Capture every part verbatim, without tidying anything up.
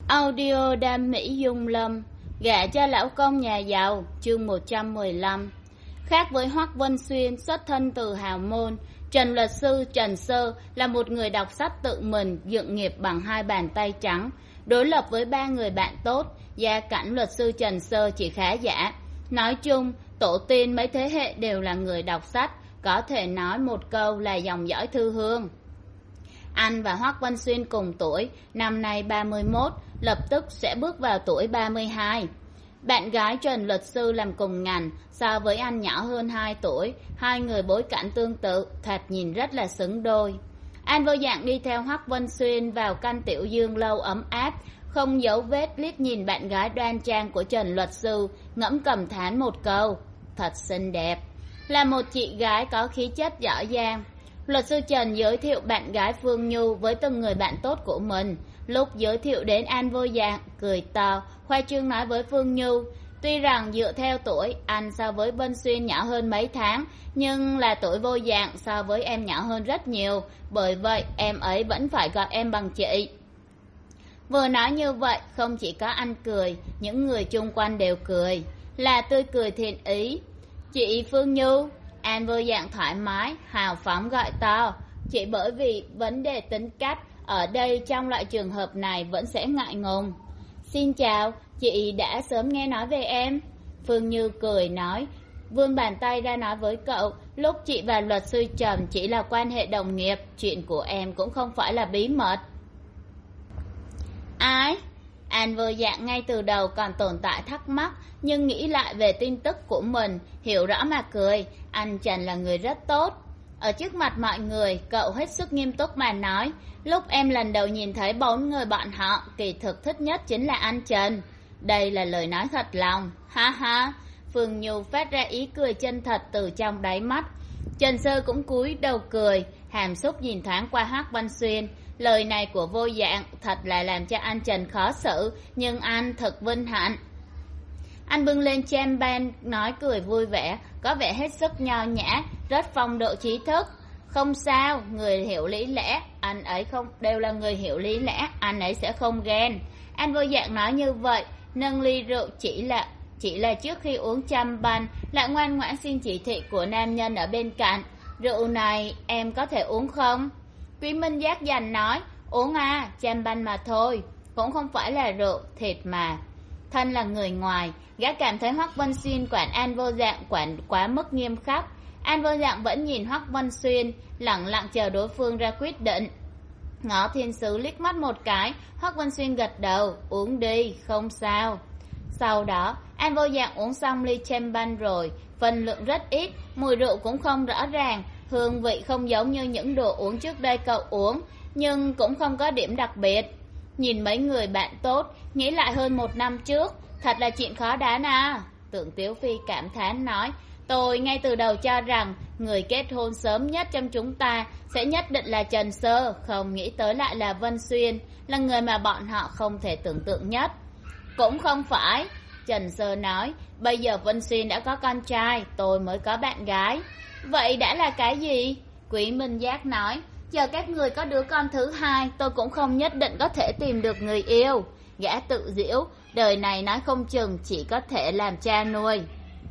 Audio Đam Mỹ Dung Lâm, gả cho lão công nhà giàu, chương một trăm mười lăm. Khác với Hoắc Vân Xuyên xuất thân từ hào môn, Trần luật sư Trần Sơ là một người đọc sách tự mình, dựng nghiệp bằng hai bàn tay trắng. Đối lập với ba người bạn tốt, gia cảnh luật sư Trần Sơ chỉ khá giả. Nói chung, tổ tiên mấy thế hệ đều là người đọc sách, có thể nói một câu là dòng dõi thư hương. Anh và Hoắc Vân Xuyên cùng tuổi, năm nay ba mươi mốt, lập tức sẽ bước vào tuổi ba mươi hai. Bạn gái Trần luật sư làm cùng ngành, so với anh nhỏ hơn hai tuổi, hai người bối cảnh tương tự, thoạt nhìn rất là xứng đôi. Anh vô dạng đi theo Hoắc Vân Xuyên vào căn tiểu dương lâu ấm áp, không giấu vết liếc nhìn bạn gái đoan trang của Trần luật sư, ngẫm cầm thán một câu, thật xinh đẹp, là một chị gái có khí chất giỏi giang. Luật sư Trần giới thiệu bạn gái Phương Nhu với từng người bạn tốt của mình. Lúc giới thiệu đến An vô dạng, cười to, khoa trương nói với Phương Nhu, tuy rằng dựa theo tuổi, anh so với Vân Xuyên nhỏ hơn mấy tháng, nhưng là tuổi vô dạng so với em nhỏ hơn rất nhiều, bởi vậy em ấy vẫn phải gọi em bằng chị. Vừa nói như vậy, không chỉ có anh cười, những người chung quanh đều cười, là tươi cười thiện ý. Chị Phương Nhu, An vô dạng thoải mái, hào phóng gọi to, chỉ bởi vì vấn đề tính cách, ở đây trong loại trường hợp này vẫn sẽ ngại ngùng. Xin chào, chị đã sớm nghe nói về em. Phương Như cười nói, vươn bàn tay ra nói với cậu, lúc chị và luật sư Trần chỉ là quan hệ đồng nghiệp, chuyện của em cũng không phải là bí mật. Ái? An vô dạng ngay từ đầu còn tồn tại thắc mắc, nhưng nghĩ lại về tin tức của mình, hiểu rõ mà cười, anh Trần là người rất tốt. Ở trước mặt mọi người, cậu hết sức nghiêm túc mà nói, lúc em lần đầu nhìn thấy bốn người bọn họ, kỳ thực thích nhất chính là anh Trần. Đây là lời nói thật lòng, ha ha. Phương Nhu phát ra ý cười chân thật từ trong đáy mắt. Trần Sơ cũng cúi đầu cười, hàm xúc nhìn thoáng qua Hoắc Vân Xuyên. Lời này của vô dạng thật là làm cho anh Trần khó xử, nhưng anh thật vinh hạnh. Anh bưng lên champagne nói cười vui vẻ, có vẻ hết sức nho nhã, rất phong độ trí thức. Không sao, người hiểu lý lẽ, anh ấy không đều là người hiểu lý lẽ, anh ấy sẽ không ghen. Anh vô dạng nói như vậy, nâng ly rượu chỉ là chỉ là trước khi uống champagne, lại ngoan ngoãn xin chỉ thị của nam nhân ở bên cạnh. Rượu này em có thể uống không? Quý Minh Giác dành nói, uống à, champagne mà thôi, cũng không phải là rượu, thịt mà. Thân là người ngoài, gã cảm thấy Hoắc Vân Xuyên quản An vô dạng quản quá mức nghiêm khắc. An vô dạng vẫn nhìn Hoắc Vân Xuyên, lẳng lặng chờ đối phương ra quyết định. Ngó thiên sứ liếc mắt một cái, Hoắc Vân Xuyên gật đầu, uống đi, không sao. Sau đó, An vô dạng uống xong ly champagne rồi, phần lượng rất ít, mùi rượu cũng không rõ ràng, hương vị không giống như những đồ uống trước đây cậu uống, nhưng cũng không có điểm đặc biệt. Nhìn mấy người bạn tốt, nghĩ lại hơn một năm trước, thật là chuyện khó đoán à. Tưởng Tiếu Phi cảm thán nói, tôi ngay từ đầu cho rằng người kết hôn sớm nhất trong chúng ta sẽ nhất định là Trần Sơ, không nghĩ tới lại là Vân Xuyên, là người mà bọn họ không thể tưởng tượng nhất. Cũng không phải, Trần Sơ nói, bây giờ Vân Xuyên đã có con trai, tôi mới có bạn gái. Vậy đã là cái gì? Quý Minh Giác nói, chờ các người có đứa con thứ hai, tôi cũng không nhất định có thể tìm được người yêu. Gã tự giễu, đời này nói không chừng chỉ có thể làm cha nuôi.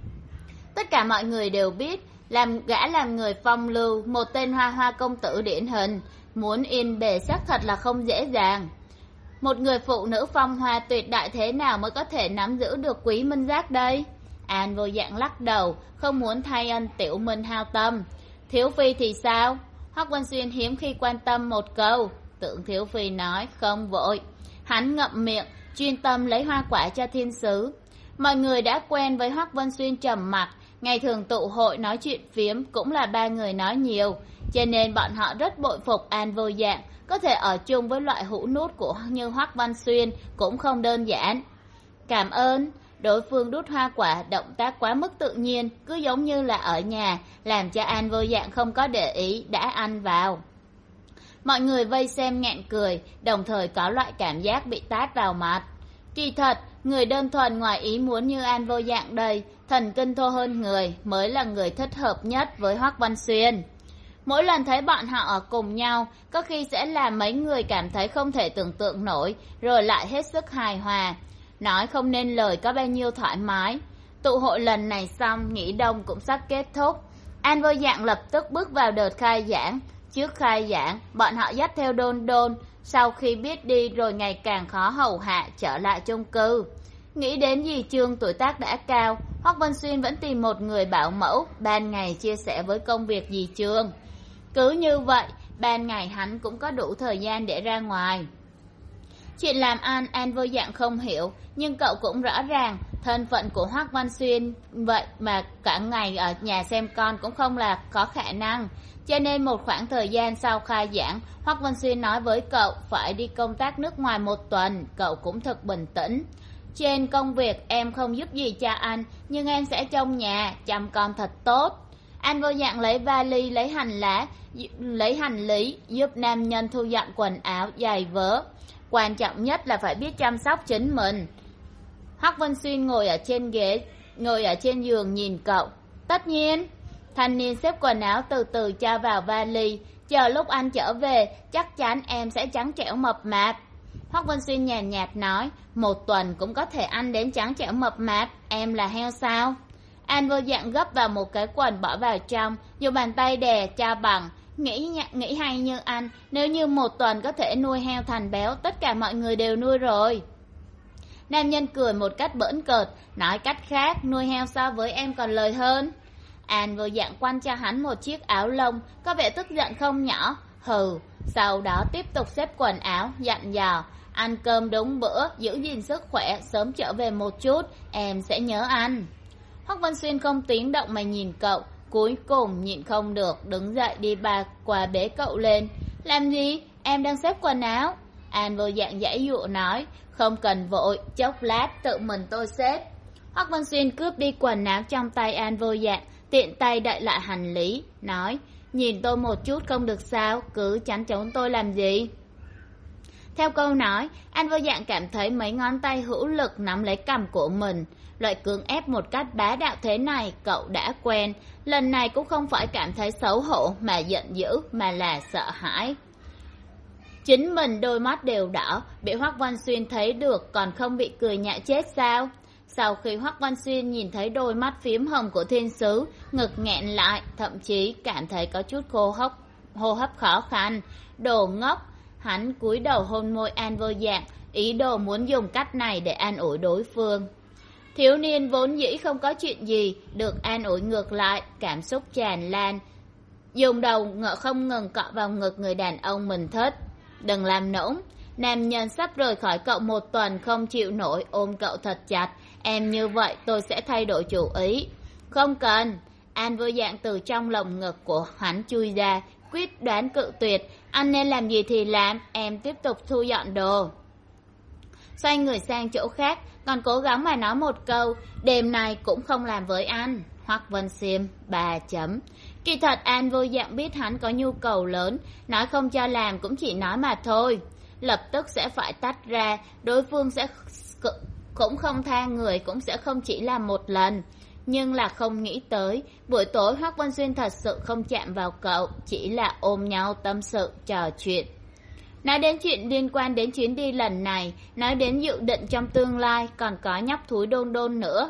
Tất cả mọi người đều biết, làm gã làm người phong lưu, một tên hoa hoa công tử điển hình, muốn yên bề xác thật là không dễ dàng. Một người phụ nữ phong hoa tuyệt đại thế nào mới có thể nắm giữ được Quý Minh Giác đây? An vô dạng lắc đầu, không muốn thay anh Tiểu Minh hao tâm. Thiếu Phi thì sao? Hoắc Vân Xuyên hiếm khi quan tâm một câu. Tưởng Thiếu Phi nói, không vội. Hắn ngậm miệng, chuyên tâm lấy hoa quả cho thiên sứ. Mọi người đã quen với Hoắc Vân Xuyên trầm mặc, ngày thường tụ hội nói chuyện phiếm cũng là ba người nói nhiều, cho nên bọn họ rất bội phục An vô dạng, có thể ở chung với loại hũ nút của như Hoắc Vân Xuyên cũng không đơn giản. Cảm ơn. Đối phương đút hoa quả, động tác quá mức tự nhiên, cứ giống như là ở nhà, làm cho An vô dạng không có để ý, đã ăn vào. Mọi người vây xem nghẹn cười, đồng thời có loại cảm giác bị tát vào mặt. Kỳ thật, người đơn thuần ngoài ý muốn như An vô dạng đây, thần kinh thô hơn người, mới là người thích hợp nhất với Hoắc Vân Xuyên. Mỗi lần thấy bọn họ ở cùng nhau, có khi sẽ làm mấy người cảm thấy không thể tưởng tượng nổi, rồi lại hết sức hài hòa. Nói không nên lời có bao nhiêu thoải mái. Tụ hội lần này xong, nghỉ đông cũng sắp kết thúc. An Vô Dạng lập tức bước vào đợt khai giảng. Trước khai giảng, bọn họ dắt theo Đôn Đôn, sau khi biết đi rồi ngày càng khó hầu hạ trở lại chung cư. Nghĩ đến dì Trương tuổi tác đã cao, Hoắc Vân Xuyên vẫn tìm một người bảo mẫu, ban ngày chia sẻ với công việc dì Trương. Cứ như vậy, ban ngày hắn cũng có đủ thời gian để ra ngoài. Chuyện làm ăn An Vô Dạng không hiểu, nhưng cậu cũng rõ ràng thân phận của Hoắc Văn Xuyên vậy mà cả ngày ở nhà xem con cũng không là có khả năng. Cho nên một khoảng thời gian sau khai giảng, Hoắc Văn Xuyên nói với cậu phải đi công tác nước ngoài một tuần, cậu cũng thật bình tĩnh. Trên công việc em không giúp gì cha anh, nhưng em sẽ trong nhà chăm con thật tốt. An Vô Dạng lấy vali, lấy hành lá, lấy hành lý, giúp nam nhân thu dọn quần áo, giày vớ. Quan trọng nhất là phải biết chăm sóc chính mình. Hoắc Vân Xuyên ngồi ở trên ghế, ngồi ở trên giường nhìn cậu. Tất nhiên. Thanh niên xếp quần áo từ từ cho vào vali. Chờ lúc anh trở về, chắc chắn em sẽ trắng trẻo mập mạp. Hoắc Vân Xuyên nhàn nhạt nói, một tuần cũng có thể ăn đến trắng trẻo mập mạp, em là heo sao? An Vô Dạng gấp vào một cái quần bỏ vào trong, dùng bàn tay đè cho bằng. Nghĩ nghĩ hay như anh, nếu như một tuần có thể nuôi heo thành béo, tất cả mọi người đều nuôi rồi. Nam nhân cười một cách bỡn cợt, nói cách khác, nuôi heo so với em còn lời hơn. An Vô Dạng quăng cho hắn một chiếc áo lông, có vẻ tức giận không nhỏ. Hừ, sau đó tiếp tục xếp quần áo, dặn dò. Ăn cơm đúng bữa, giữ gìn sức khỏe, sớm trở về một chút, em sẽ nhớ anh. Hoắc Vân Xuyên không tiếng động mà nhìn cậu, cuối cùng nhịn không được, đứng dậy đi ba qua bế cậu lên. Làm gì? Em đang xếp quần áo. An Vô Dạng giãy dụa nói, không cần vội, chốc lát tự mình tôi xếp. Hoắc Vân Xuyên cướp đi quần áo trong tay An Vô Dạng, tiện tay đậy lại hành lý, nói, nhìn tôi một chút không được sao, cứ chắn chống tôi làm gì? Theo câu nói, An Vô Dạng cảm thấy mấy ngón tay hữu lực nắm lấy cằm của mình. Loại cưỡng ép một cách bá đạo thế này cậu đã quen, lần này cũng không phải cảm thấy xấu hổ mà giận dữ, mà là sợ hãi. Chính mình đôi mắt đều đỏ, bị Hoắc Văn Xuyên thấy được còn không bị cười nhạo chết sao? Sau khi Hoắc Văn Xuyên nhìn thấy đôi mắt phím hồng của thiên sứ, ngực nghẹn lại, thậm chí cảm thấy có chút hô hấp, hô hấp khó khăn. Đồ ngốc! Hắn cúi đầu hôn môi An Vô Dạng, ý đồ muốn dùng cách này để an ủi đối phương. Thiếu niên vốn dĩ không có chuyện gì, được an ủi ngược lại, cảm xúc tràn lan. Dùng đầu ngợ không ngừng cọ vào ngực người đàn ông mình thích. Đừng làm nũng, nam nhân sắp rời khỏi cậu một tuần không chịu nổi, ôm cậu thật chặt. Em như vậy tôi sẽ thay đổi chủ ý. Không cần. An Vô Dạng từ trong lồng ngực của hắn chui ra, quyết đoán cự tuyệt. Anh nên làm gì thì làm, em tiếp tục thu dọn đồ. Xoay người sang chỗ khác, còn cố gắng mà nói một câu, đêm này cũng không làm với anh. Hoắc Vân Xuyên, bà chấm. Kỳ thật An Vô Dạng biết hắn có nhu cầu lớn, nói không cho làm cũng chỉ nói mà thôi. Lập tức sẽ phải tách ra, đối phương sẽ cũng không tha người, cũng sẽ không chỉ làm một lần. Nhưng là không nghĩ tới, buổi tối Hoắc Vân Xuyên thật sự không chạm vào cậu, chỉ là ôm nhau tâm sự, trò chuyện. Nói đến chuyện liên quan đến chuyến đi lần này, nói đến dự định trong tương lai, còn có nhóc thúi Đôn Đôn nữa.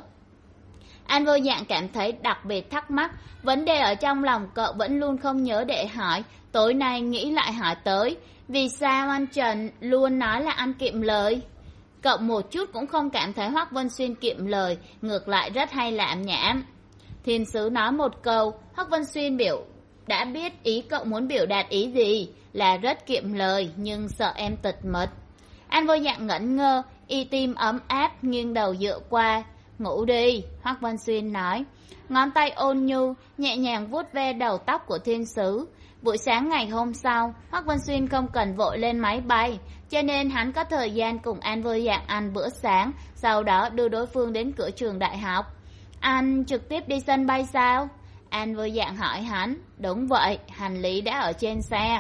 An Vô Dạng cảm thấy đặc biệt thắc mắc, vấn đề ở trong lòng cậu vẫn luôn không nhớ để hỏi, tối nay nghĩ lại hỏi tới, vì sao anh Trần luôn nói là anh kiệm lời? Cậu một chút cũng không cảm thấy Hoắc Vân Xuyên kiệm lời, ngược lại rất hay lảm nhảm. Thiên sứ nói một câu, Hoắc Vân Xuyên biểu đã biết ý cậu muốn biểu đạt ý gì, là rất kiệm lời nhưng sợ em tịch mật. An Vô Dạng ngẩn ngơ, y tim ấm áp nghiêng đầu dựa qua. Ngủ đi, Hoắc Vân Xuyên nói. Ngón tay ôn nhu nhẹ nhàng vuốt ve đầu tóc của thiên sứ. Buổi sáng ngày hôm sau, Hoắc Vân Xuyên không cần vội lên máy bay, cho nên hắn có thời gian cùng An Vô Dạng ăn bữa sáng, sau đó đưa đối phương đến cửa trường đại học. Anh trực tiếp đi sân bay sao? An Vô Dạng hỏi hắn. Đúng vậy, hành lý đã ở trên xe.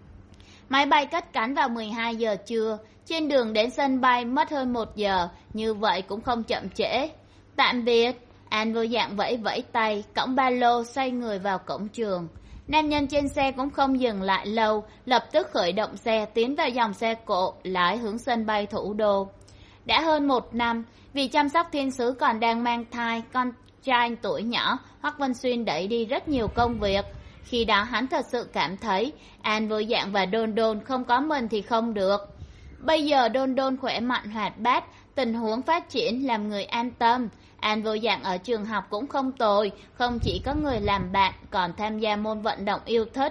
Máy bay cất cánh vào mười hai giờ trưa, trên đường đến sân bay mất hơn một giờ, như vậy cũng không chậm trễ. Tạm biệt. An Vô Dạng vẫy vẫy tay, cõng ba lô xoay người vào cổng trường. Nam nhân trên xe cũng không dừng lại lâu, lập tức khởi động xe tiến vào dòng xe cộ lái hướng sân bay thủ đô. Đã hơn một năm, vì chăm sóc thiên sứ còn đang mang thai con trai tuổi nhỏ, Hoắc Vân Xuyên đẩy đi rất nhiều công việc. Khi đó hắn thật sự cảm thấy An Vô Dạng và Đôn Đôn không có mình thì không được. Bây giờ Đôn Đôn khỏe mạnh hoạt bát, tình huống phát triển làm người an tâm. An Vô Dạng ở trường học cũng không tồi, không chỉ có người làm bạn, còn tham gia môn vận động yêu thích.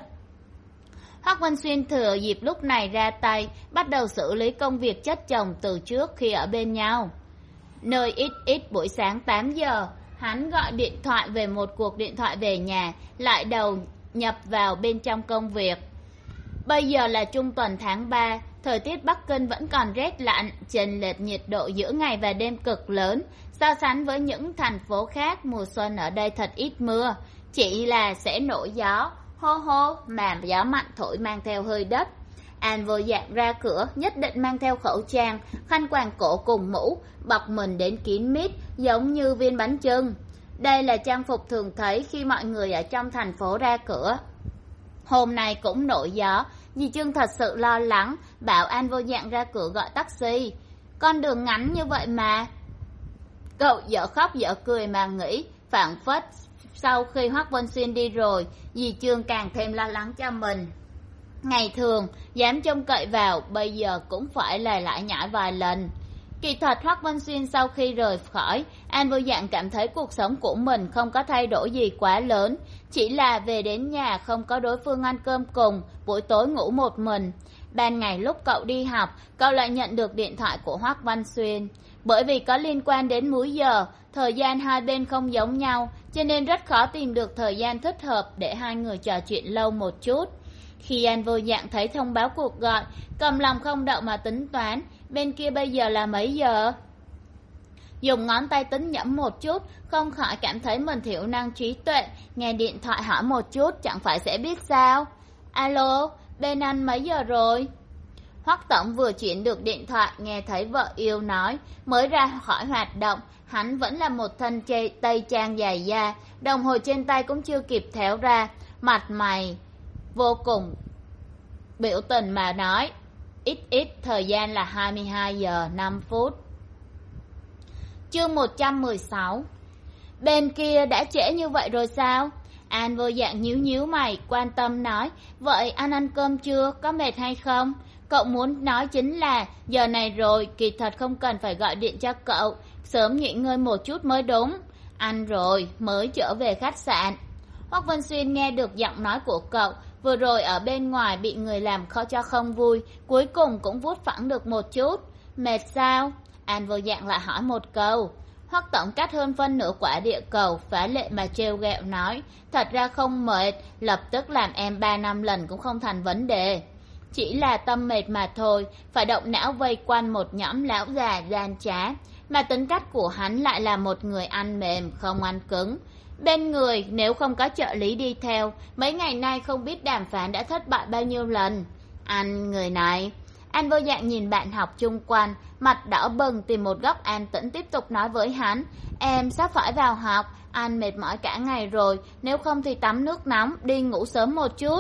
Hoắc Vân Xuyên thừa dịp lúc này ra tay, bắt đầu xử lý công việc chất chồng từ trước khi ở bên nhau. Nơi ít ít buổi sáng tám giờ, hắn gọi điện thoại về một cuộc điện thoại về nhà, lại đầu nhập vào bên trong công việc. Bây giờ là trung tuần tháng ba, thời tiết Bắc Kinh vẫn còn rét lạnh, chênh lệch nhiệt độ giữa ngày và đêm cực lớn. So sánh với những thành phố khác, mùa xuân ở đây thật ít mưa, chỉ là sẽ nổi gió, hô hô mà gió mạnh thổi mang theo hơi đất. An Vô Dạng ra cửa nhất định mang theo khẩu trang, khăn quàng cổ cùng mũ, bọc mình đến kín mít, giống như viên bánh chưng. Đây là trang phục thường thấy khi mọi người ở trong thành phố ra cửa. Hôm nay cũng nổi gió, dì Trương thật sự lo lắng, bảo An Vô Dạng ra cửa gọi taxi. Con đường ngắn như vậy mà. Cậu dở khóc dở cười mà nghĩ, phảng phất sau khi Hoắc Vân Xuyên đi rồi, dì Trương càng thêm lo lắng cho mình. Ngày thường dám trông cậy vào, bây giờ cũng phải là lại nhảy vài lần. Kỳ thật Hoắc Vân Xuyên sau khi rời khỏi, An Vô Dạng cảm thấy cuộc sống của mình không có thay đổi gì quá lớn, chỉ là về đến nhà không có đối phương ăn cơm cùng, buổi tối ngủ một mình. Ban ngày lúc cậu đi học, cậu lại nhận được điện thoại của Hoắc Vân Xuyên. Bởi vì có liên quan đến múi giờ, thời gian hai bên không giống nhau, cho nên rất khó tìm được thời gian thích hợp để hai người trò chuyện lâu một chút. Khi An Vô Dạng thấy thông báo cuộc gọi, cầm lòng không đậu mà tính toán, bên kia bây giờ là mấy giờ? Dùng ngón tay tính nhẩm một chút, không khỏi cảm thấy mình thiểu năng trí tuệ, nghe điện thoại hỏi một chút chẳng phải sẽ biết sao. Alo, bên anh mấy giờ rồi? Hoắc Tổng vừa chuyển được điện thoại, nghe thấy vợ yêu nói, mới ra khỏi hoạt động, hắn vẫn là một thân chê, tây trang dài da, đồng hồ trên tay cũng chưa kịp tháo ra, mặt mày vô cùng biểu tình mà nói, ít ít thời gian là hai mươi hai giờ năm phút. Chương một trăm mười sáu. Bên kia đã trễ như vậy rồi sao? An Vô Dạng nhíu nhíu mày, quan tâm nói, vậy anh ăn cơm chưa, có mệt hay không? Cậu muốn nói chính là giờ này rồi, kỳ thật không cần phải gọi điện cho cậu, sớm nghỉ ngơi một chút mới đúng. Ăn rồi, mới trở về khách sạn. Hoắc Vân Xuyên nghe được giọng nói của cậu, vừa rồi ở bên ngoài bị người làm khó cho không vui, cuối cùng cũng vuốt phẳng được một chút. Mệt sao? An Vô Dạng lại hỏi một câu. Hoắc Tổng cắt hơn phân nửa quả địa cầu, phá lệ mà trêu ghẹo nói, thật ra không mệt, lập tức làm em ba năm lần cũng không thành vấn đề. Chỉ là tâm mệt mà thôi, phải động não vây quanh một nhóm lão già gian trá, mà tính cách của hắn lại là một người ăn mềm, không ăn cứng. Bên người nếu không có trợ lý đi theo, mấy ngày nay không biết đàm phán đã thất bại bao nhiêu lần. Anh người này. An Vô Dạng nhìn bạn học chung quanh, mặt đỏ bừng tìm một góc an tĩnh tiếp tục nói với hắn, em sắp phải vào học, anh mệt mỏi cả ngày rồi, nếu không thì tắm nước nóng, đi ngủ sớm một chút.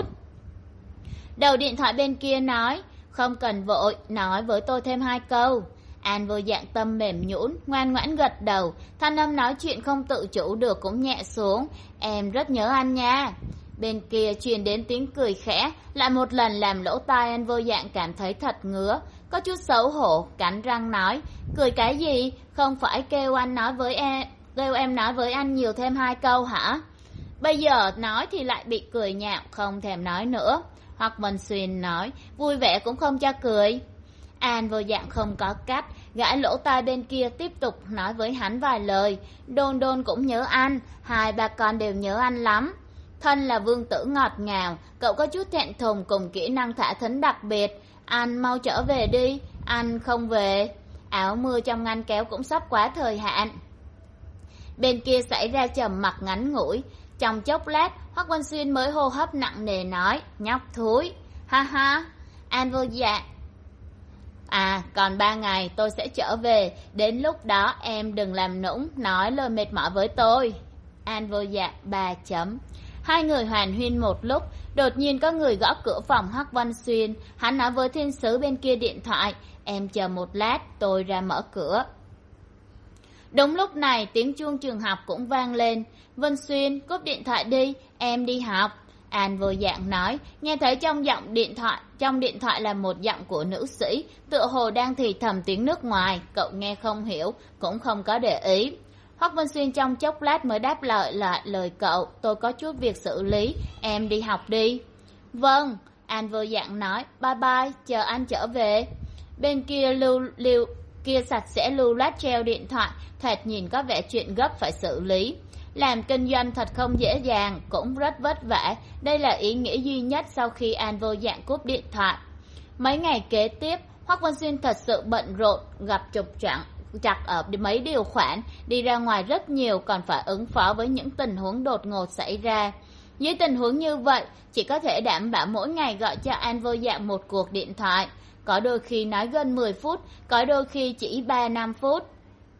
Đầu điện thoại bên kia nói, không cần vội, nói với tôi thêm hai câu. An Vô Dạng tâm mềm nhũn, ngoan ngoãn gật đầu, thanh âm nói chuyện không tự chủ được cũng nhẹ xuống, em rất nhớ anh nha. Bên kia truyền đến tiếng cười khẽ, lại một lần làm lỗ tai An Vô Dạng cảm thấy thật ngứa, có chút xấu hổ, cắn răng nói, cười cái gì, không phải kêu anh nói với em, kêu em nói với anh nhiều thêm hai câu hả? Bây giờ nói thì lại bị cười nhạo, không thèm nói nữa. Hoắc Vân Xuyên nói, vui vẻ cũng không cho cười. An Vô Dạng không có cách, gãi lỗ tai bên kia tiếp tục nói với hắn vài lời. Đôn Đôn cũng nhớ anh, hai ba con đều nhớ anh lắm. Thân là vương tử ngọt ngào, cậu có chút thẹn thùng cùng kỹ năng thả thính đặc biệt. Anh mau trở về đi, anh không về. Áo mưa trong ngăn kéo cũng sắp quá thời hạn. Bên kia xảy ra trầm mặc ngắn ngủi. Trong chốc lát, Hoắc Vân Xuyên mới hô hấp nặng nề nói, nhóc thúi. Ha ha, An Vô Dạng. À, còn ba ngày tôi sẽ trở về, đến lúc đó em đừng làm nũng, nói lời mệt mỏi với tôi. An Vô Dạng ba chấm. Hai người hàn huyên một lúc, đột nhiên có người gõ cửa phòng Hoắc Văn Xuyên. Hắn nói với thiên sứ bên kia điện thoại, em chờ một lát, tôi ra mở cửa. Đúng lúc này tiếng chuông trường học cũng vang lên. Vân Xuyên, cúp điện thoại đi, em đi học. An vô dạng nói, nghe thấy trong giọng điện thoại, trong điện thoại là một giọng của nữ sĩ, tựa hồ đang thì thầm tiếng nước ngoài, cậu nghe không hiểu, cũng không có để ý. Hoắc Vân Xuyên trong chốc lát mới đáp lời lại lời cậu, tôi có chút việc xử lý, em đi học đi. Vâng, An vô dạng nói, bye bye, chờ anh trở về. Bên kia lưu lưu kia sạch sẽ lưu loát treo điện thoại, thoạt nhìn có vẻ chuyện gấp phải xử lý. Làm kinh doanh thật không dễ dàng, cũng rất vất vả, đây là ý nghĩa duy nhất sau khi An vô dạng cúp điện thoại. Mấy ngày kế tiếp, Hoắc Vân Xuyên thật sự bận rộn, gặp trục trặc chặt ở mấy điều khoản, đi ra ngoài rất nhiều, còn phải ứng phó với những tình huống đột ngột xảy ra. Dưới tình huống như vậy, chỉ có thể đảm bảo mỗi ngày gọi cho An vô dạng một cuộc điện thoại, có đôi khi nói gần mười phút, có đôi khi chỉ ba năm phút.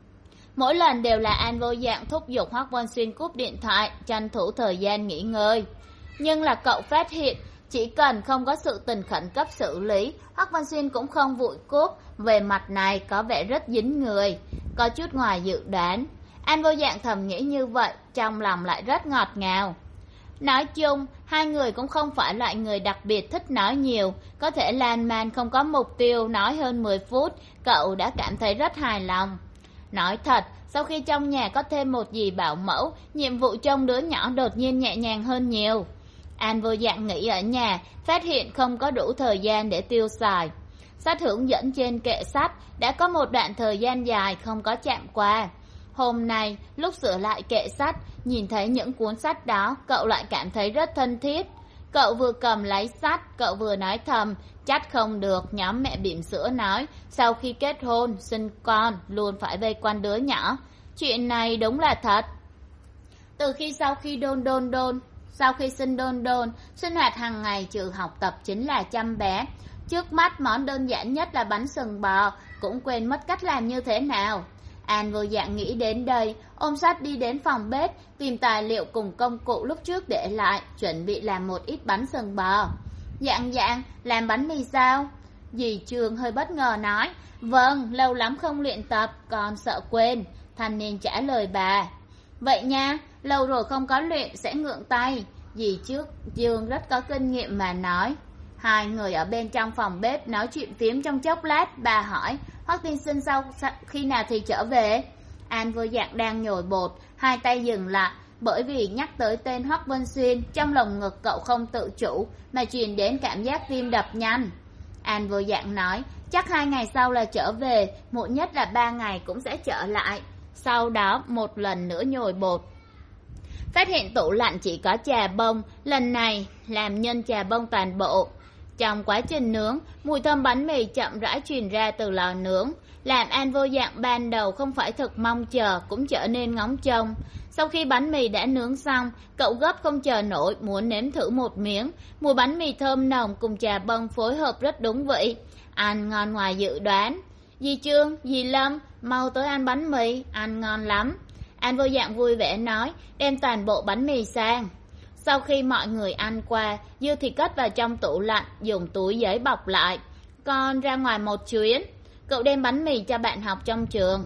Mỗi lần đều là An vô dạng thúc giục Hoắc Vân Xuyên cúp điện thoại, tranh thủ thời gian nghỉ ngơi. Nhưng là cậu phát hiện, chỉ cần không có sự tình khẩn cấp xử lý, Hoắc Vân Xuyên cũng không vội cúp, về mặt này có vẻ rất dính người, có chút ngoài dự đoán. An vô dạng thầm nghĩ như vậy, trong lòng lại rất ngọt ngào. Nói chung, hai người cũng không phải loại người đặc biệt thích nói nhiều, có thể lan man không có mục tiêu nói hơn mười phút, cậu đã cảm thấy rất hài lòng. Nói thật, sau khi trong nhà có thêm một dì bảo mẫu, nhiệm vụ trông đứa nhỏ đột nhiên nhẹ nhàng hơn nhiều. An vô dạng nghỉ ở nhà, phát hiện không có đủ thời gian để tiêu xài. Sách hướng dẫn trên kệ sách đã có một đoạn thời gian dài không có chạm qua. Hôm nay, lúc sửa lại kệ sách, nhìn thấy những cuốn sách đó, cậu lại cảm thấy rất thân thiết. Cậu vừa cầm lấy sách, cậu vừa nói thầm, chắc không được, nhóm mẹ bỉm sữa nói, sau khi kết hôn, sinh con, luôn phải vây quanh đứa nhỏ. Chuyện này đúng là thật. Từ khi sau khi đôn đôn đôn, sau khi sinh đôn đôn, sinh hoạt hàng ngày trừ học tập chính là chăm bé. Trước mắt món đơn giản nhất là bánh sừng bò, cũng quên mất cách làm như thế nào. An vô dạng nghĩ đến đây, ôm sách đi đến phòng bếp, tìm tài liệu cùng công cụ lúc trước để lại, chuẩn bị làm một ít bánh sừng bò. Dạng dạng, làm bánh mì sao? Dì Trường hơi bất ngờ nói, vâng, lâu lắm không luyện tập, còn sợ quên. Thanh niên trả lời bà. Vậy nha, lâu rồi không có luyện sẽ ngượng tay. Dì trước Dương rất có kinh nghiệm mà nói. Hai người ở bên trong phòng bếp nói chuyện phiếm trong chốc lát, bà hỏi, Hoắc tiên sinh sau khi nào thì trở về? An vô dạng đang nhồi bột, hai tay dừng lại, bởi vì nhắc tới tên Hoắc Vân Xuyên, trong lồng ngực cậu không tự chủ mà truyền đến cảm giác tim đập nhanh. An vô dạng nói, chắc hai ngày sau là trở về, muộn nhất là ba ngày cũng sẽ trở lại. Sau đó một lần nữa nhồi bột, phát hiện tủ lạnh chỉ có trà bông, lần này làm nhân trà bông toàn bộ. Trong quá trình nướng, mùi thơm bánh mì chậm rãi truyền ra từ lò nướng, làm An vô dạng ban đầu không phải thực mong chờ cũng trở nên ngóng trông. Sau khi bánh mì đã nướng xong, cậu gấp không chờ nổi muốn nếm thử một miếng. Mùi bánh mì thơm nồng cùng trà bông phối hợp rất đúng vị, ăn ngon ngoài dự đoán. Dì Trương, dì Lâm, mau tới ăn bánh mì, ăn ngon lắm. An vô dạng vui vẻ nói, đem toàn bộ bánh mì sang. Sau khi mọi người ăn qua, dư thì cất vào trong tủ lạnh, dùng túi giấy bọc lại. Con ra ngoài một chuyến, cậu đem bánh mì cho bạn học trong trường.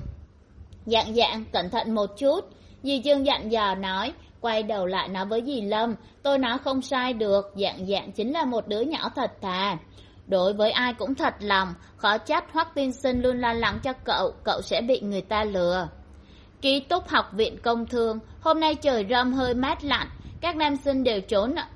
Dạng dạng, cẩn thận một chút. Dì Trương dặn dò nói, quay đầu lại nói với dì Lâm, tôi nói không sai được, dạng dạng chính là một đứa nhỏ thật thà. Đối với ai cũng thật lòng, khó trách Hoắc tiên sinh luôn lo lắng cho cậu, cậu sẽ bị người ta lừa. Ký túc học viện công thương, hôm nay trời râm hơi mát lạnh, các nam sinh đều trốn ở,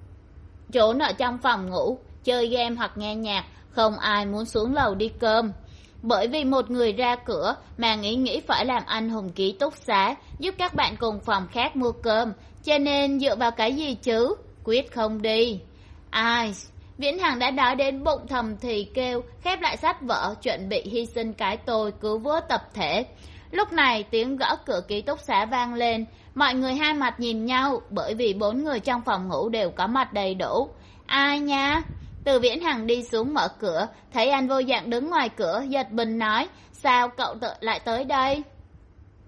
trốn ở trong phòng ngủ, chơi game hoặc nghe nhạc, không ai muốn xuống lầu đi cơm. Bởi vì một người ra cửa mà nghĩ nghĩ phải làm anh hùng ký túc xá, giúp các bạn cùng phòng khác mua cơm, cho nên dựa vào cái gì chứ, quyết không đi. Ai, Viễn Hằng đã đói đến bụng thầm thì kêu, khép lại sách vở, chuẩn bị hy sinh cái tôi cứu vớt tập thể. Lúc này tiếng gõ cửa ký túc xá vang lên, mọi người hai mặt nhìn nhau, bởi vì bốn người trong phòng ngủ đều có mặt đầy đủ. Ai nha? Từ Viễn Hằng đi xuống mở cửa, thấy An vô dạng đứng ngoài cửa, giật mình nói, sao cậu tự lại tới đây?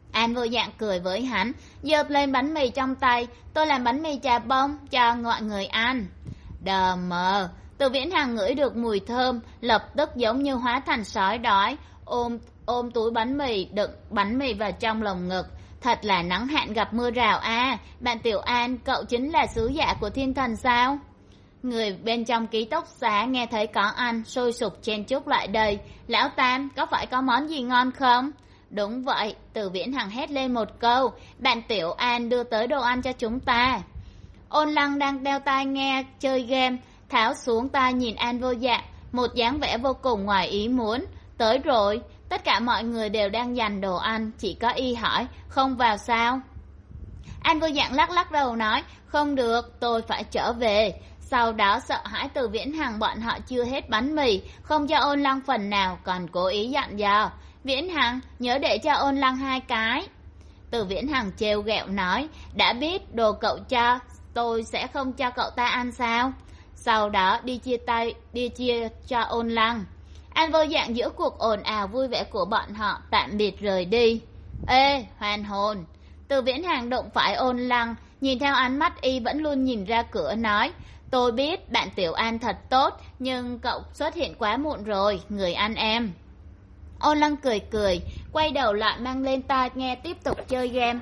An vô dạng cười với hắn, giơ lên bánh mì trong tay. Tôi làm bánh mì chà bông cho mọi người ăn. Đờ mờ. Từ Viễn Hằng ngửi được mùi thơm, lập tức giống như hóa thành sói đói, ôm ôm túi bánh mì đựng bánh mì vào trong lồng ngực. Thật là nắng hạn gặp mưa rào à. Bạn Tiểu An, cậu chính là sứ giả của thiên thần sao? Người bên trong ký túc xá nghe thấy có ăn, sôi sục chen chúc lại đây. Lão Tam, có phải có món gì ngon không? Đúng vậy. Từ Viễn Hằng hét lên một câu. Bạn Tiểu An đưa tới đồ ăn cho chúng ta. Ôn Lăng đang đeo tai nghe chơi game, tháo xuống tai nhìn An vô dạng, một dáng vẻ vô cùng ngoài ý muốn. Tới rồi. Tất cả mọi người đều đang dành đồ ăn, chỉ có y hỏi, không vào sao? An vô dạng lắc lắc đầu nói, không được, tôi phải trở về. Sau đó sợ hãi Từ Viễn Hằng bọn họ chưa hết bánh mì, không cho Ôn Lăng phần nào, còn cố ý dặn dò. Viễn Hằng, nhớ để cho Ôn Lăng hai cái. Từ Viễn Hằng trêu ghẹo nói, đã biết đồ cậu cho, tôi sẽ không cho cậu ta ăn sao? Sau đó đi chia tay, đi chia cho Ôn Lăng. An vô dạng giữa cuộc ồn ào vui vẻ của bọn họ tạm biệt rời đi. Ê, hoàn hồn. Từ Viễn Hằng đụng phải Ôn Lăng, nhìn theo ánh mắt y vẫn luôn nhìn ra cửa nói, tôi biết bạn Tiểu An thật tốt, nhưng cậu xuất hiện quá muộn rồi, người ăn em. Ôn Lăng cười cười, quay đầu lại mang lên tai nghe tiếp tục chơi game.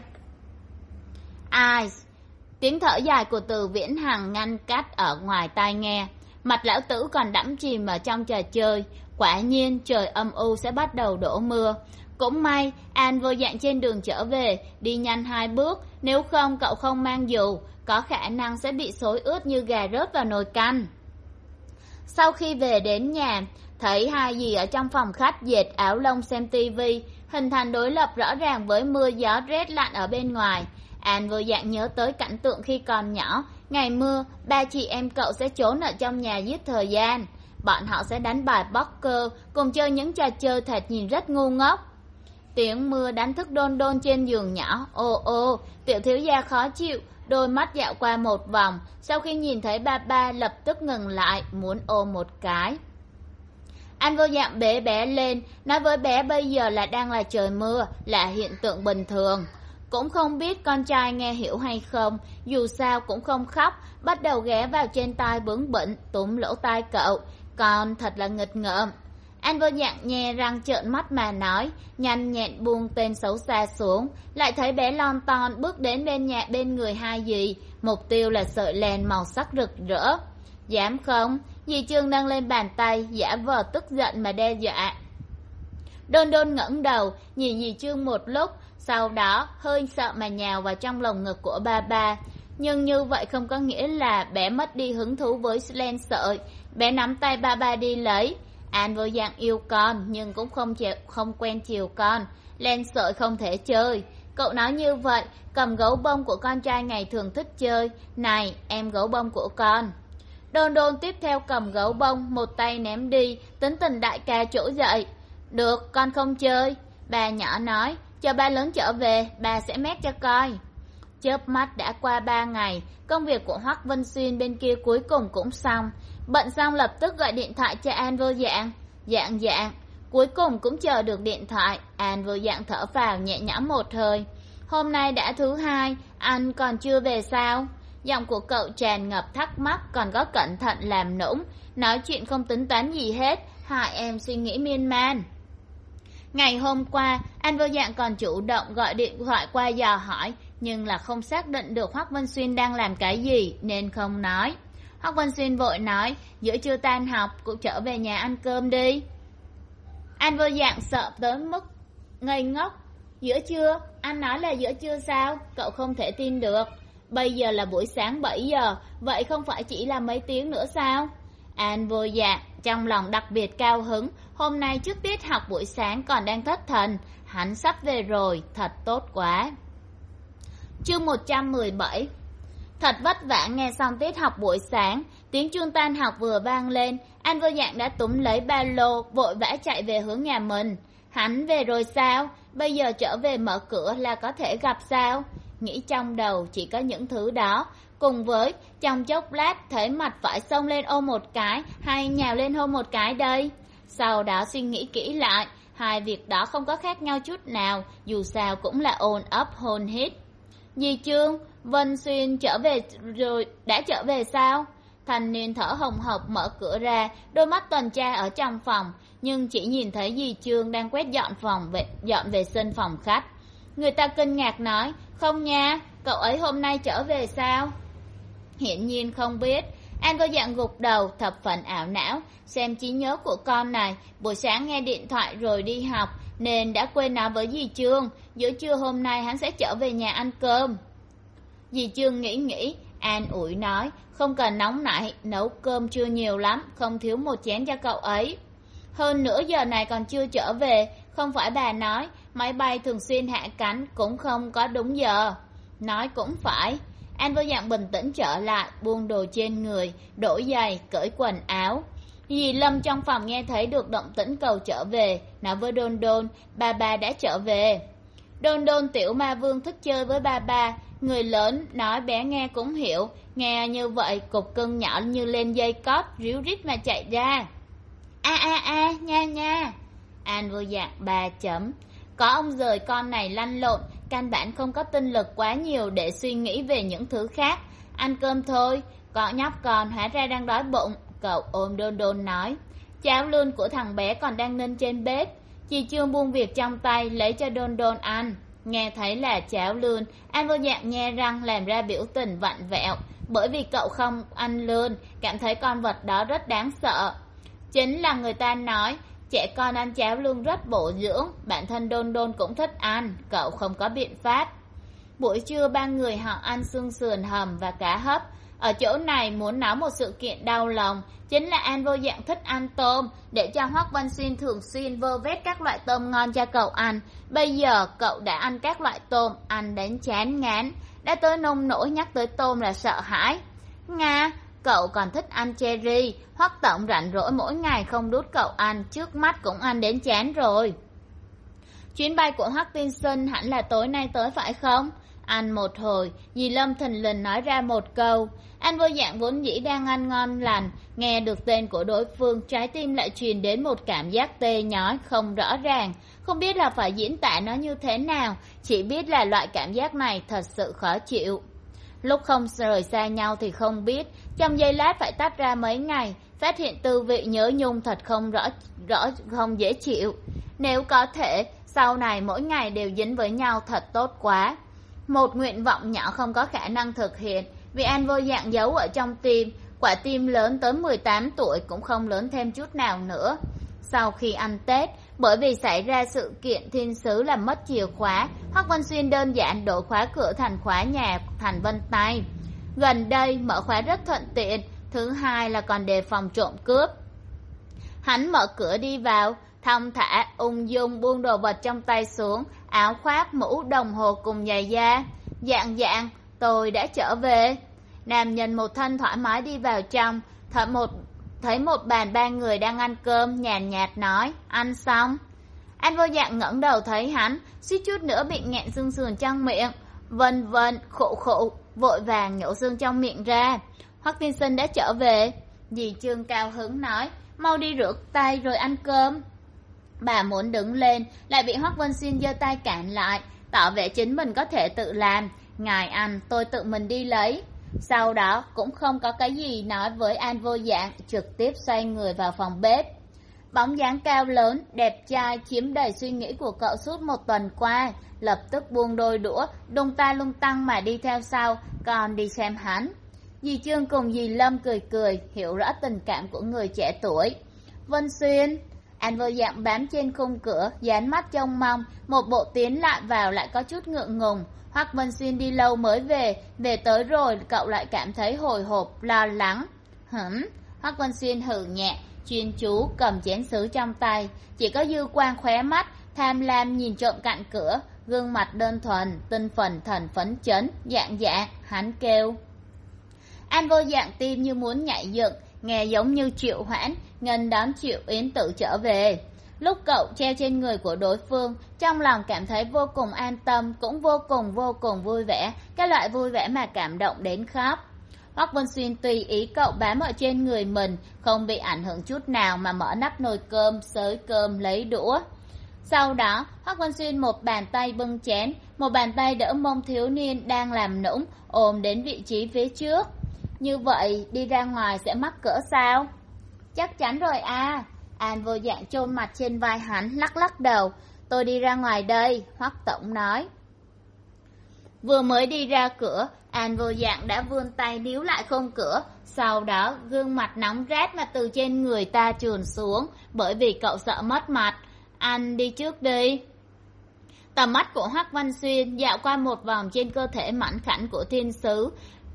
Ai? Tiếng thở dài của Từ Viễn Hằng ngăn cách ở ngoài tai nghe. Mặt lão tử còn đắm chìm ở trong trò chơi. Quả nhiên trời âm u sẽ bắt đầu đổ mưa. Cũng may An vô dạng trên đường trở về, đi nhanh hai bước, nếu không cậu không mang dù, có khả năng sẽ bị xối ướt như gà rớt vào nồi canh. Sau khi về đến nhà, thấy hai dì ở trong phòng khách dệt áo lông xem tivi, hình thành đối lập rõ ràng với mưa gió rét lạnh ở bên ngoài. An vô dạng nhớ tới cảnh tượng khi còn nhỏ, ngày mưa, ba chị em cậu sẽ trốn ở trong nhà giết thời gian. Bọn họ sẽ đánh bài poker, cùng chơi những trò chơi thật nhìn rất ngu ngốc. Tiếng mưa đánh thức Đôn Đôn trên giường nhỏ. Ô ô, tiểu thiếu gia khó chịu, đôi mắt dạo qua một vòng, sau khi nhìn thấy ba ba lập tức ngừng lại, muốn ôm một cái. Anh vô dạng bế bé lên, nói với bé bây giờ là đang là trời mưa, là hiện tượng bình thường. Cũng không biết con trai nghe hiểu hay không, dù sao cũng không khóc, bắt đầu ghé vào trên tai bướng bỉnh, túm lỗ tai cậu. Con thật là nghịch ngợm. Anh vô dạng nhe răng trợn mắt mà nói, nhanh nhẹn buông tên xấu xa xuống, lại thấy bé lon ton bước đến bên nhà bên người hai dì, mục tiêu là sợi len màu sắc rực rỡ. Dám không? Dì Trương nâng lên bàn tay, giả vờ tức giận mà đe dọa. Đôn Đôn ngẩng đầu, nhìn dì Trương một lúc, sau đó hơi sợ mà nhào vào trong lồng ngực của ba ba. Nhưng như vậy không có nghĩa là bé mất đi hứng thú với len sợi. Bé nắm tay ba ba đi lấy. An vô dạng yêu con nhưng cũng không chịu, không quen chiều con. Len sợi không thể chơi. Cậu nói như vậy, cầm gấu bông của con trai ngày thường thích chơi. Này, em gấu bông của con. Đôn Đôn tiếp theo cầm gấu bông, một tay ném đi, tính tình đại ca trỗi dậy. Được, con không chơi. Bà nhỏ nói, chờ ba lớn trở về, bà sẽ mét cho coi. Chớp mắt đã qua ba ngày, công việc của Hoắc Vân Xuyên bên kia cuối cùng cũng xong. Bận xong lập tức gọi điện thoại cho An vô dạng. Dạng dạng, cuối cùng cũng chờ được điện thoại. An vô dạng thở phào nhẹ nhõm một hơi. Hôm nay đã thứ hai, anh còn chưa về sao? Giọng của cậu tràn ngập thắc mắc, còn có cẩn thận làm nũng. Nói chuyện không tính toán gì hết, hại em suy nghĩ miên man. Ngày hôm qua, An vô dạng còn chủ động gọi điện thoại qua dò hỏi, nhưng là không xác định được Hoắc Vân Xuyên đang làm cái gì nên không nói. Hoắc Vân Xuyên vội nói, giữa trưa tan học cũng trở về nhà ăn cơm đi. An vô dạng sợ tới mức ngây ngốc. Giữa trưa? Anh nói là giữa trưa sao? Cậu không thể tin được. Bây giờ là buổi sáng bảy giờ, vậy không phải chỉ là mấy tiếng nữa sao? An vô dạng trong lòng đặc biệt cao hứng, hôm nay trước tiết học buổi sáng còn đang thất thần, hắn sắp về rồi, thật tốt quá. Chương một trăm mười bảy. Thật vất vả nghe xong tiết học buổi sáng, tiếng chuông tan học vừa vang lên, An vô dạng đã túm lấy ba lô, vội vã chạy về hướng nhà mình. Hắn về rồi sao? Bây giờ trở về mở cửa là có thể gặp sao? Nghĩ trong đầu chỉ có những thứ đó, cùng với trong chốc lát thấy mặt phải xông lên ôm một cái hay nhào lên hôn một cái đây. Sau đó suy nghĩ kỹ lại, Hai việc đó không có khác nhau chút nào, dù sao cũng là ôn ấp hôn hít. Dì Trương, Vân Xuyên trở về rồi, đã trở về sao? Thanh niên thở hồng hộc mở cửa ra, đôi mắt tuần tra ở trong phòng, nhưng chỉ nhìn thấy dì Trương đang quét dọn phòng vệ, dọn vệ sinh phòng khách. Người ta kinh ngạc nói, không nha, cậu ấy hôm nay trở về sao? Hiển nhiên không biết. An vô dạng gục đầu, thập phần ảo não, xem trí nhớ của con này, buổi sáng nghe điện thoại rồi đi học, nên đã quên nói với dì Trương, giữa trưa hôm nay hắn sẽ trở về nhà ăn cơm. Dì Trương nghĩ nghĩ, an ủi nói, không cần nóng nảy, nấu cơm chưa nhiều lắm, không thiếu một chén cho cậu ấy. Hơn nữa giờ này còn chưa trở về, không phải bà nói, máy bay thường xuyên hạ cánh cũng không có đúng giờ. Nói cũng phải. An vô dạng bình tĩnh trở lại, buông đồ trên người, đổi giày, cởi quần áo. Dì Lâm trong phòng nghe thấy được động tĩnh cầu trở về, nói với Đôn Đôn, ba ba đã trở về. Đôn Đôn tiểu ma vương thích chơi với ba ba, người lớn nói bé nghe cũng hiểu, nghe như vậy cục cưng nhỏ như lên dây cót, ríu rít mà chạy ra. A a a, nha nha. An vô dạng ba chấm. Có ông rời con này lăn lộn, căn bản không có tinh lực quá nhiều để suy nghĩ về những thứ khác. Ăn cơm thôi, có nhóc con hóa ra đang đói bụng, cậu ôm Đôn Đôn nói. Cháo lươn của thằng bé còn đang ninh trên bếp. Chị Trương buông việc trong tay lấy cho Đôn Đôn ăn. Nghe thấy là cháo lươn, An vô dạng nhe răng làm ra biểu tình vặn vẹo, bởi vì cậu không ăn lươn, cảm thấy con vật đó rất đáng sợ. Chính là người ta nói trẻ con ăn cháo lươn rất bổ dưỡng, bản thân Đôn Đôn cũng thích ăn, cậu không có biện pháp. Buổi trưa ba người họ ăn xương sườn hầm và cá hấp. Ở chỗ này muốn nói một sự kiện đau lòng, chính là An vô dạng thích ăn tôm, để cho Hoắc Văn Xuyên thường xuyên vơ vét các loại tôm ngon cho cậu ăn. Bây giờ cậu đã ăn các loại tôm, ăn đến chán ngán, đã tới nông nỗi nhắc tới tôm là sợ hãi. Nga, cậu còn thích ăn cherry, Hoắc tổng rảnh rỗi mỗi ngày không đút cậu ăn, trước mắt cũng ăn đến chán rồi. Chuyến bay của Hoắc tiên sinh hẳn là tối nay tới phải không? Ăn một hồi, dì Lâm thình lình nói ra một câu. An vô dạng vốn dĩ đang ăn ngon lành, nghe được tên của đối phương, trái tim lại truyền đến một cảm giác tê nhói không rõ ràng, không biết là phải diễn tả nó như thế nào, chỉ biết là loại cảm giác này thật sự khó chịu. Lúc không rời xa nhau thì không biết, trong giây lát phải tách ra mấy ngày, phát hiện tư vị nhớ nhung thật không rõ rõ không dễ chịu. Nếu có thể, sau này mỗi ngày đều dính với nhau thật tốt quá. Một nguyện vọng nhỏ không có khả năng thực hiện, vì An vô dạng giấu ở trong tim, quả tim lớn tới mười tám tuổi cũng không lớn thêm chút nào nữa. Sau khi ăn Tết, bởi vì xảy ra sự kiện thiên sứ làm mất chìa khóa, Hoắc Văn Xuyên đơn giản đổi khóa cửa thành khóa nhà Thành Vân Tay. Gần đây mở khóa rất thuận tiện, thứ hai là còn đề phòng trộm cướp. Hắn mở cửa đi vào, thong thả ung dung buông đồ vật trong tay xuống, áo khoác, mũ, đồng hồ cùng giày da. Dạng dạng, tôi đã trở về. Nam nhân một thân thoải mái đi vào trong, thấy một, thấy một bàn ba người đang ăn cơm, nhàn nhạt nói, ăn xong. An vô dạng ngẩng đầu thấy hắn, suýt chút nữa bị nghẹn xương sườn trong miệng. Vân vân, khổ khổ, vội vàng nhổ xương trong miệng ra. Hoắc tiên sinh đã trở về. Dì Trương cao hứng nói, mau đi rửa tay rồi ăn cơm. Bà muốn đứng lên, lại bị Hoắc Văn Xuyên giơ tay cản lại, tỏ vẻ chính mình có thể tự làm. Ngài ăn, tôi tự mình đi lấy. Sau đó cũng không có cái gì nói với An vô dạng, trực tiếp xoay người vào phòng bếp. Bóng dáng cao lớn, đẹp trai chiếm đầy suy nghĩ của cậu suốt một tuần qua, lập tức buông đôi đũa, đung ta lung tăng mà đi theo sau, còn đi xem hắn. Dì Trương cùng dì Lâm cười cười, hiểu rõ tình cảm của người trẻ tuổi. Vân Xuyên, An vô dạng bám trên khung cửa, dán mắt trông mong, một bộ tiến lại vào lại có chút ngượng ngùng. Hoắc Vân Xuyên đi lâu mới về, về tới rồi cậu lại cảm thấy hồi hộp, lo lắng. Hửm, Hoắc Vân Xuyên hừ nhẹ, chuyên chú cầm chén sứ trong tay, chỉ có dư quang khóe mắt, tham lam nhìn trộm cạnh cửa, gương mặt đơn thuần, tinh phần thần phấn chấn, dạng dạng, hắn kêu. An vô dạng tim như muốn nhảy dựng, nghe giống như Triệu Hoãn, ngân đón Triệu Yến Tử trở về. Lúc cậu treo trên người của đối phương, trong lòng cảm thấy vô cùng an tâm, cũng vô cùng vô cùng vui vẻ, cái loại vui vẻ mà cảm động đến khóc. Hoắc Vân Xuyên tùy ý cậu bám ở trên người mình, không bị ảnh hưởng chút nào mà mở nắp nồi cơm, xới cơm, lấy đũa. Sau đó Hoắc Vân Xuyên một bàn tay bưng chén, một bàn tay đỡ mông thiếu niên đang làm nũng, ôm đến vị trí phía trước. Như vậy đi ra ngoài sẽ mắc cỡ sao? Chắc chắn rồi à. An Vô Dạng chôn mặt trên vai hắn, lắc lắc đầu. Tôi đi ra ngoài đây, Hoắc tổng nói. Vừa mới đi ra cửa, An Vô Dạng đã vươn tay níu lại khung cửa. Sau đó gương mặt nóng rát mà từ trên người ta trườn xuống, bởi vì cậu sợ mất mặt. Anh đi trước đi. Tầm mắt của Hoắc Văn Xuyên dạo qua một vòng trên cơ thể mảnh khảnh của thiên sứ,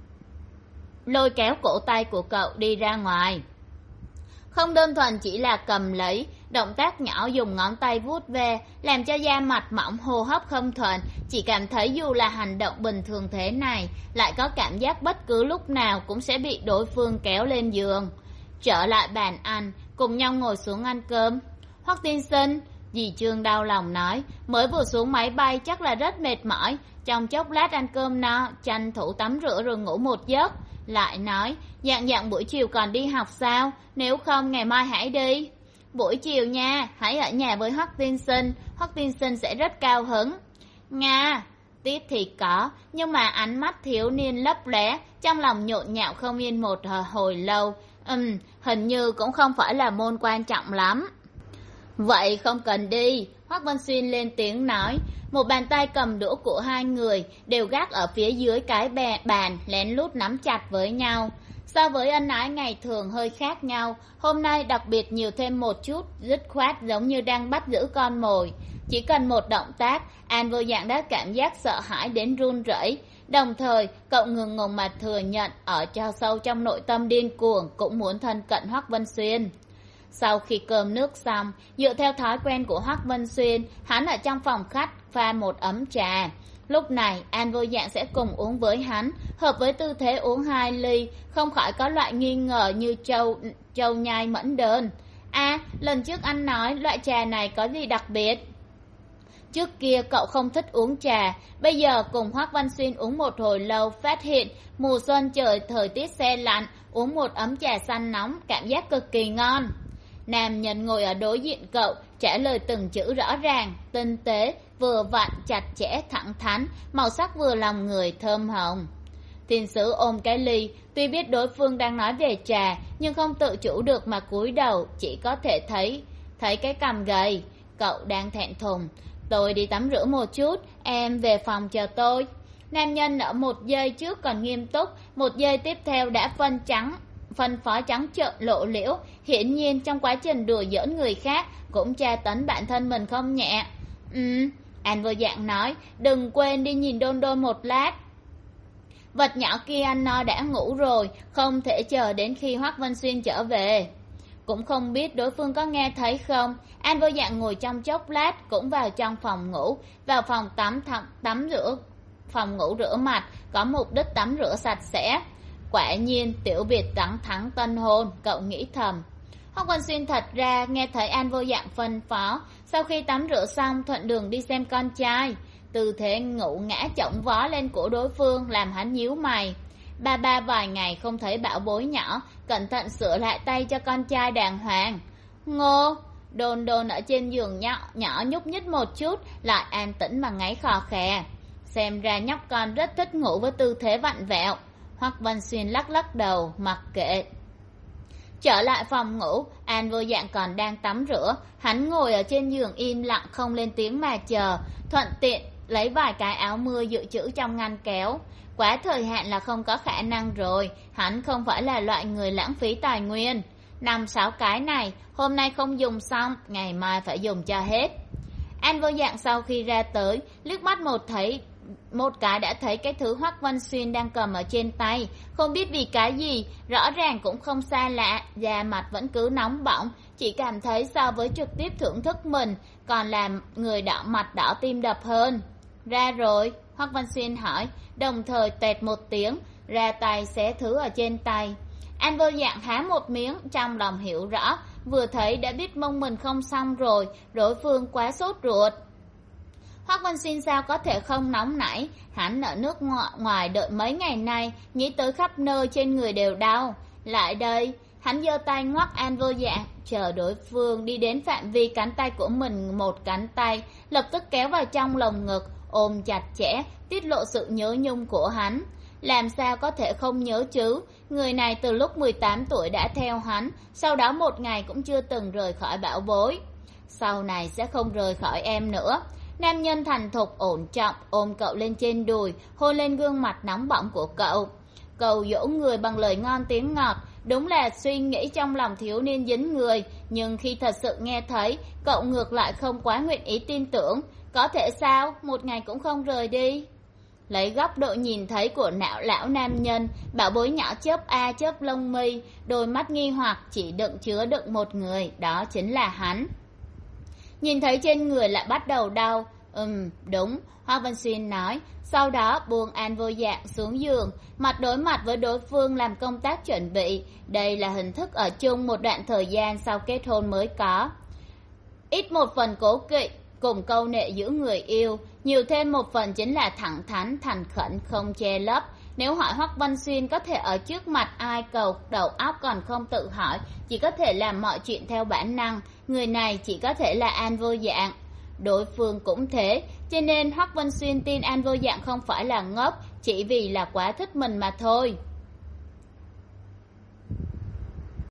lôi kéo cổ tay của cậu đi ra ngoài. Không đơn thuần chỉ là cầm lấy, động tác nhỏ dùng ngón tay vuốt ve, làm cho da mặt mỏng, hô hấp không thuận. Chỉ cảm thấy dù là hành động bình thường thế này, lại có cảm giác bất cứ lúc nào cũng sẽ bị đối phương kéo lên giường. Trở lại bàn ăn, cùng nhau ngồi xuống ăn cơm. Hoắc tiên sinh, dì Trương đau lòng nói, mới vừa xuống máy bay chắc là rất mệt mỏi, trong chốc lát ăn cơm no, tranh thủ tắm rửa rồi ngủ một giấc. Lại nói, dạng dạng buổi chiều còn đi học sao, nếu không ngày mai hãy đi. Buổi chiều nha, hãy ở nhà với Hoắc tiên sinh, Hoắc tiên sinh sẽ rất cao hứng. Nga, tiếc thì có, nhưng mà ánh mắt thiếu niên lấp lóe, trong lòng nhộn nhạo không yên một hồi lâu. Ừm, hình như cũng không phải là môn quan trọng lắm. Vậy không cần đi, Hoắc Vân Xuyên lên tiếng nói. Một bàn tay cầm đũa của hai người đều gác ở phía dưới cái bàn, lén lút nắm chặt với nhau. So với ân ái ngày thường hơi khác nhau, hôm nay đặc biệt nhiều thêm một chút, dứt khoát giống như đang bắt giữ con mồi. Chỉ cần một động tác, An Vô Dạng đã cảm giác sợ hãi đến run rẩy. Đồng thời, cậu ngừng ngùng mà thừa nhận ở cho sâu trong nội tâm điên cuồng cũng muốn thân cận Hoắc Vân Xuyên. Sau khi cơm nước xong, dựa theo thói quen của Hoắc Vân Xuyên, hắn ở trong phòng khách pha một ấm trà. Lúc này, An Vô Dạng sẽ cùng uống với hắn, hợp với tư thế uống hai ly, không khỏi có loại nghi ngờ như châu, châu nhai mẫn đơn. À, lần trước anh nói loại trà này có gì đặc biệt? Trước kia cậu không thích uống trà, bây giờ cùng Hoắc Văn Xuyên uống một hồi lâu, phát hiện mùa xuân trời thời tiết se lạnh, uống một ấm trà xanh nóng, cảm giác cực kỳ ngon. Nam nhân ngồi ở đối diện cậu, trả lời từng chữ rõ ràng, tinh tế, vừa vặn, chặt chẽ, thẳng thắn, màu sắc vừa lòng người, thơm hồng. Thiên sứ ôm cái ly, tuy biết đối phương đang nói về trà, nhưng không tự chủ được mà cúi đầu, chỉ có thể thấy, thấy cái cằm gầy. Cậu đang thẹn thùng. Tôi đi tắm rửa một chút, em về phòng chờ tôi. Nam nhân ở một giây trước còn nghiêm túc, một giây tiếp theo đã phân trắng, phân phó trắng trợn lộ liễu. Hiển nhiên trong quá trình đùa giỡn người khác cũng tra tấn bản thân mình không nhẹ. Ừ, An Vô Dạng nói, đừng quên đi nhìn Đôn Đôn một lát. Vật nhỏ kia ăn no đã ngủ rồi, không thể chờ đến khi Hoắc Vân Xuyên trở về. Cũng không biết đối phương có nghe thấy không. An Vô Dạng ngồi trong chốc lát cũng vào trong phòng ngủ, vào phòng tắm thăm, tắm rửa, phòng ngủ rửa mặt, có mục đích tắm rửa sạch sẽ. Quả nhiên tiểu biệt đắng thắng tân hôn, cậu nghĩ thầm. Hoắc Vân Xuyên thật ra nghe thấy An Vô Dạng phân phó, sau khi tắm rửa xong thuận đường đi xem con trai. Tư thế ngủ ngã chổng vó lên của đối phương làm hắn nhíu mày. Ba ba vài ngày không thấy bảo bối nhỏ, cẩn thận sửa lại tay cho con trai đàng hoàng. Ngô, Đôn Đôn ở trên giường nhỏ, nhỏ nhúc nhích một chút, lại an tĩnh mà ngáy khò khè. Xem ra nhóc con rất thích ngủ với tư thế vặn vẹo. Hoắc Vân Xuyên lắc lắc đầu, mặc kệ. Trở lại phòng ngủ, An Vô Dạng còn đang tắm rửa, hắn ngồi ở trên giường im lặng không lên tiếng mà chờ, thuận tiện lấy vài cái áo mưa dự trữ trong ngăn kéo. Quá thời hạn là không có khả năng rồi, hắn không phải là loại người lãng phí tài nguyên. Năm sáu cái này, hôm nay không dùng xong, ngày mai phải dùng cho hết. An Vô Dạng sau khi ra tới, liếc mắt một thấy một cái đã thấy cái thứ Hoắc Vân Xuyên đang cầm ở trên tay, không biết vì cái gì, rõ ràng cũng không xa lạ, da mặt vẫn cứ nóng bỏng, chỉ cảm thấy so với trực tiếp thưởng thức mình, còn làm người đỏ mặt đỏ tim đập hơn. Ra rồi, Hoắc Vân Xuyên hỏi, đồng thời tẹt một tiếng, ra tay xé thứ ở trên tay. An Vô Dạng há một miếng, trong lòng hiểu rõ, vừa thấy đã biết mông mình không xong rồi, đối phương quá sốt ruột. Hoắc Vân Xuyên sao có thể không nóng nảy, hắn ở nước ngoài đợi mấy ngày nay, nghĩ tới khắp nơi trên người đều đau. Lại đây, hắn giơ tay ngoắc An Vô Dạng, chờ đối phương đi đến phạm vi cánh tay của mình một cánh tay, lập tức kéo vào trong lồng ngực, ôm chặt chẽ, tiết lộ sự nhớ nhung của hắn. Làm sao có thể không nhớ chứ, người này từ lúc mười tám tuổi đã theo hắn, sau đó một ngày cũng chưa từng rời khỏi bảo bối. Sau này sẽ không rời khỏi em nữa. Nam nhân thành thục ổn trọng ôm cậu lên trên đùi, hôn lên gương mặt nóng bỏng của cậu. Cầu dỗ người bằng lời ngon tiếng ngọt, đúng là suy nghĩ trong lòng thiếu niên dính người, nhưng khi thật sự nghe thấy, cậu ngược lại không quá nguyện ý tin tưởng. Có thể sao, một ngày cũng không rời đi. Lấy góc độ nhìn thấy của não lão nam nhân, bảo bối nhỏ chớp a chớp lông mi, đôi mắt nghi hoặc chỉ đựng chứa đựng một người, đó chính là hắn. Nhìn thấy trên người lại bắt đầu đau. Ừm, đúng, Hoác Văn Xuyên nói, sau đó buông An Vô Dạng xuống giường, mặt đối mặt với đối phương làm công tác chuẩn bị. Đây là hình thức ở chung một đoạn thời gian sau kết hôn mới có. Ít một phần cố kỵ cùng câu nệ giữa người yêu, nhiều thêm một phần chính là thẳng thắn thành khẩn không che lấp. Nếu hỏi Hoắc Văn Xuyên có thể ở trước mặt ai cầu đầu óc còn không tự hỏi, chỉ có thể làm mọi chuyện theo bản năng, người này chỉ có thể là An Vô Dạng. Đối phương cũng thế, cho nên Hoắc Văn Xuyên tin An Vô Dạng không phải là ngốc, chỉ vì là quá thích mình mà thôi.